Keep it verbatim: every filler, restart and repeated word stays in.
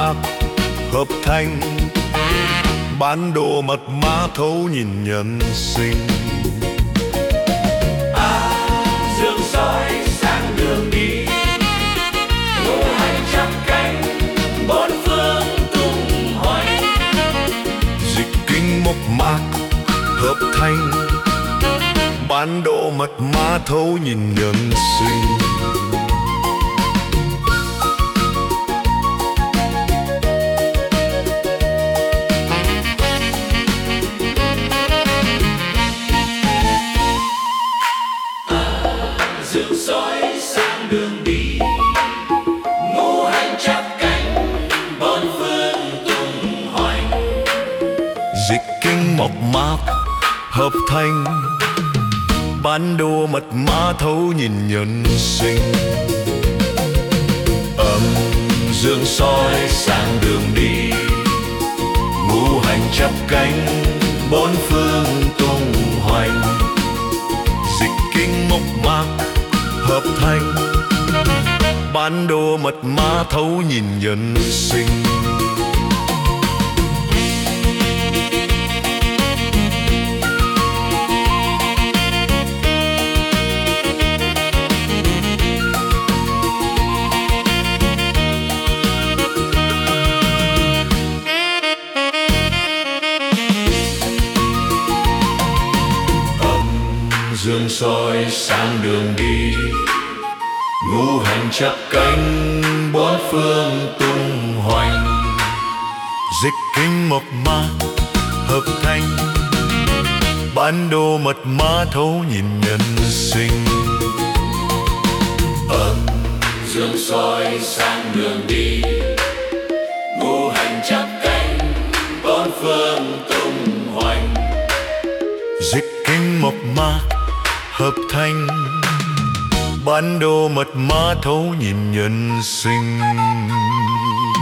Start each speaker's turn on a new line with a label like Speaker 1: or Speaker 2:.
Speaker 1: mạc hợp thành bản đồ mật mã thấu nhìn nhân sinh.
Speaker 2: Dương soi sáng đường đi, ngũ hành chắp cánh bốn phương tung hoành.
Speaker 1: Dịch kinh mộc mạc hợp thành bản đồ mật mã thấu nhìn nhân sinh.
Speaker 2: Dương soi sáng đường đi, ngũ hành chắp cánh bốn phương tung hoành.
Speaker 1: Dịch kinh mộc mạc hợp thành bản đồ mật mã thấu nhìn nhân sinh. Âm dương soi sáng đường đi, ngũ hành chắp cánh bốn phương tung hoành. Dịch kinh mộc mạc hợp thành bản đồ mật mã thấu nhìn nhân sinh. Dương soi sáng đường đi, ngũ hành chắp cánh bốn phương tung hoành. Dịch kinh mộc mạc hợp thành bản đồ mật mã thấu nhìn nhân sinh.
Speaker 2: Âm dương soi sáng đường đi, ngũ hành chắp cánh bốn phương tung hoành.
Speaker 1: Dịch kinh mộc mạc hợp thành bản đồ mật mã thấu nhìn nhân sinh.